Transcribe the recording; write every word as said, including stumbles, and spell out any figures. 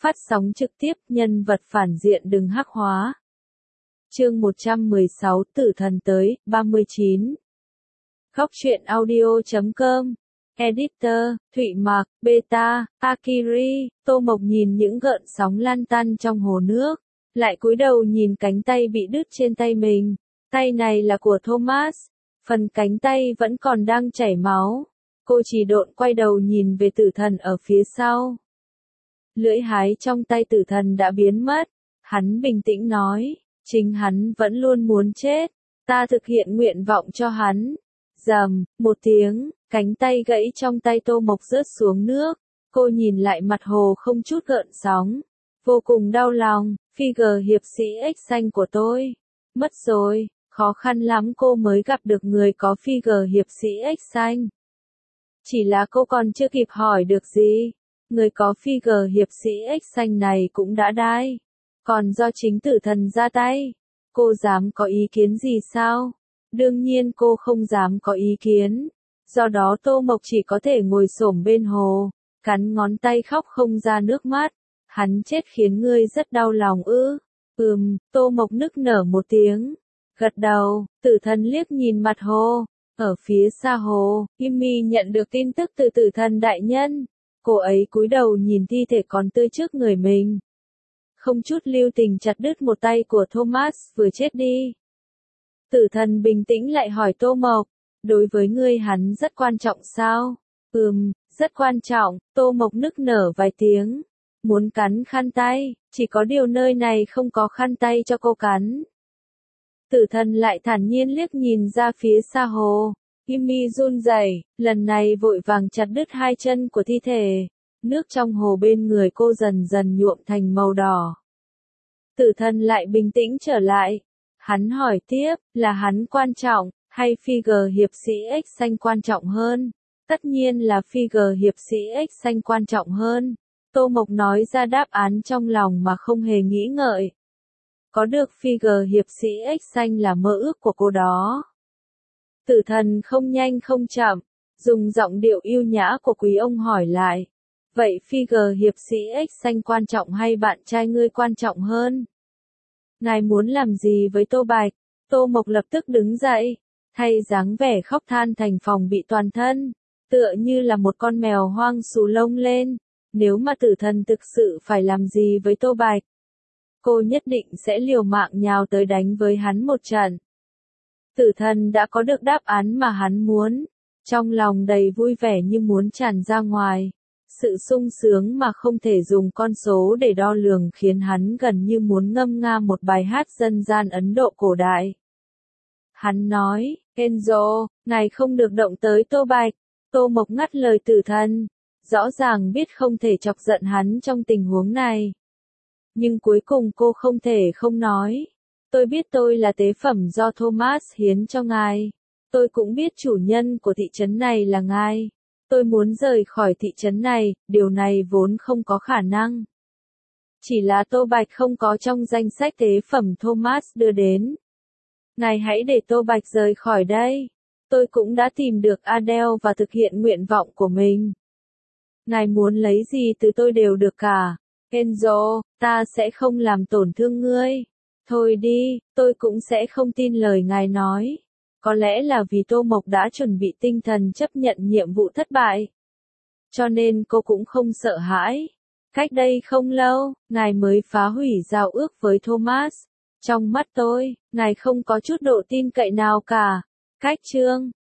Phát sóng trực tiếp, nhân vật phản diện đừng hắc hóa. Chương một trăm mười sáu, Tử thần tới, ba mươi chín. Góc truyện audio chấm com. Editor, Thụy Mạc, Beta, Akiri. Tô Mộc nhìn những gợn sóng lan tăn trong hồ nước, lại cúi đầu nhìn cánh tay bị đứt trên tay mình. Tay này là của Thomas, phần cánh tay vẫn còn đang chảy máu. Cô chỉ độn quay đầu nhìn về tử thần ở phía sau. Lưỡi hái trong tay tử thần đã biến mất. Hắn bình tĩnh nói, chính hắn vẫn luôn muốn chết. Ta thực hiện nguyện vọng cho hắn. Rầm, một tiếng, cánh tay gãy trong tay Tô Mộc rớt xuống nước. Cô nhìn lại mặt hồ không chút gợn sóng. Vô cùng đau lòng, figure hiệp sĩ X xanh của tôi. Mất rồi, khó khăn lắm cô mới gặp được người có figure hiệp sĩ X xanh. Chỉ là cô còn chưa kịp hỏi được gì. Người có figure hiệp sĩ X xanh này cũng đã đai. Còn do chính tử thần ra tay. Cô dám có ý kiến gì sao? Đương nhiên cô không dám có ý kiến. Do đó Tô Mộc chỉ có thể ngồi xổm bên hồ, cắn ngón tay khóc không ra nước mắt. Hắn chết khiến ngươi rất đau lòng ư? Ừm, Tô Mộc nức nở một tiếng. Gật đầu, tử thần liếc nhìn mặt hồ. Ở phía xa hồ, Imi nhận được tin tức từ tử thần đại nhân. Cô ấy cúi đầu nhìn thi thể còn tươi trước người mình. Không chút lưu tình chặt đứt một tay của Thomas vừa chết đi. Tử thần bình tĩnh lại hỏi Tô Mộc, đối với ngươi hắn rất quan trọng sao? Ừm, rất quan trọng. Tô Mộc nức nở vài tiếng. Muốn cắn khăn tay, chỉ có điều nơi này không có khăn tay cho cô cắn. Tử thần lại thản nhiên liếc nhìn ra phía xa hồ. Imi run rẩy, lần này vội vàng chặt đứt hai chân của thi thể. Nước trong hồ bên người cô dần dần nhuộm thành màu đỏ. Tử thần lại bình tĩnh trở lại. Hắn hỏi tiếp, là hắn quan trọng, hay figure hiệp sĩ X xanh quan trọng hơn? Tất nhiên là figure hiệp sĩ X xanh quan trọng hơn. Tô Mộc nói ra đáp án trong lòng mà không hề nghĩ ngợi. Có được figure hiệp sĩ X xanh là mơ ước của cô đó. Tử thần không nhanh không chậm, dùng giọng điệu yêu nhã của quý ông hỏi lại. Vậy figure hiệp sĩ X xanh quan trọng hay bạn trai ngươi quan trọng hơn? Ngài muốn làm gì với Tô Bạch? Tô Mộc lập tức đứng dậy, thay dáng vẻ khóc than thành phòng bị toàn thân, tựa như là một con mèo hoang xù lông lên. Nếu mà tử thần thực sự phải làm gì với Tô Bạch, cô nhất định sẽ liều mạng nhào tới đánh với hắn một trận. Tử thần đã có được đáp án mà hắn muốn, trong lòng đầy vui vẻ như muốn tràn ra ngoài. Sự sung sướng mà không thể dùng con số để đo lường khiến hắn gần như muốn ngâm nga một bài hát dân gian Ấn Độ cổ đại. Hắn nói, Enzo, ngài không được động tới Tô Bạch. Tô Mộc ngắt lời tử thần, rõ ràng biết không thể chọc giận hắn trong tình huống này. Nhưng cuối cùng cô không thể không nói. Tôi biết tôi là tế phẩm do Thomas hiến cho ngài. Tôi cũng biết chủ nhân của thị trấn này là ngài. Tôi muốn rời khỏi thị trấn này, điều này vốn không có khả năng. Chỉ là Tô Bạch không có trong danh sách tế phẩm Thomas đưa đến. Ngài hãy để Tô Bạch rời khỏi đây. Tôi cũng đã tìm được Adele và thực hiện nguyện vọng của mình. Ngài muốn lấy gì từ tôi đều được cả. Enzo, ta sẽ không làm tổn thương ngươi. Thôi đi, tôi cũng sẽ không tin lời ngài nói. Có lẽ là vì Tô Mộc đã chuẩn bị tinh thần chấp nhận nhiệm vụ thất bại. Cho nên cô cũng không sợ hãi. Cách đây không lâu, ngài mới phá hủy giao ước với Thomas. Trong mắt tôi, ngài không có chút độ tin cậy nào cả. Cách chương,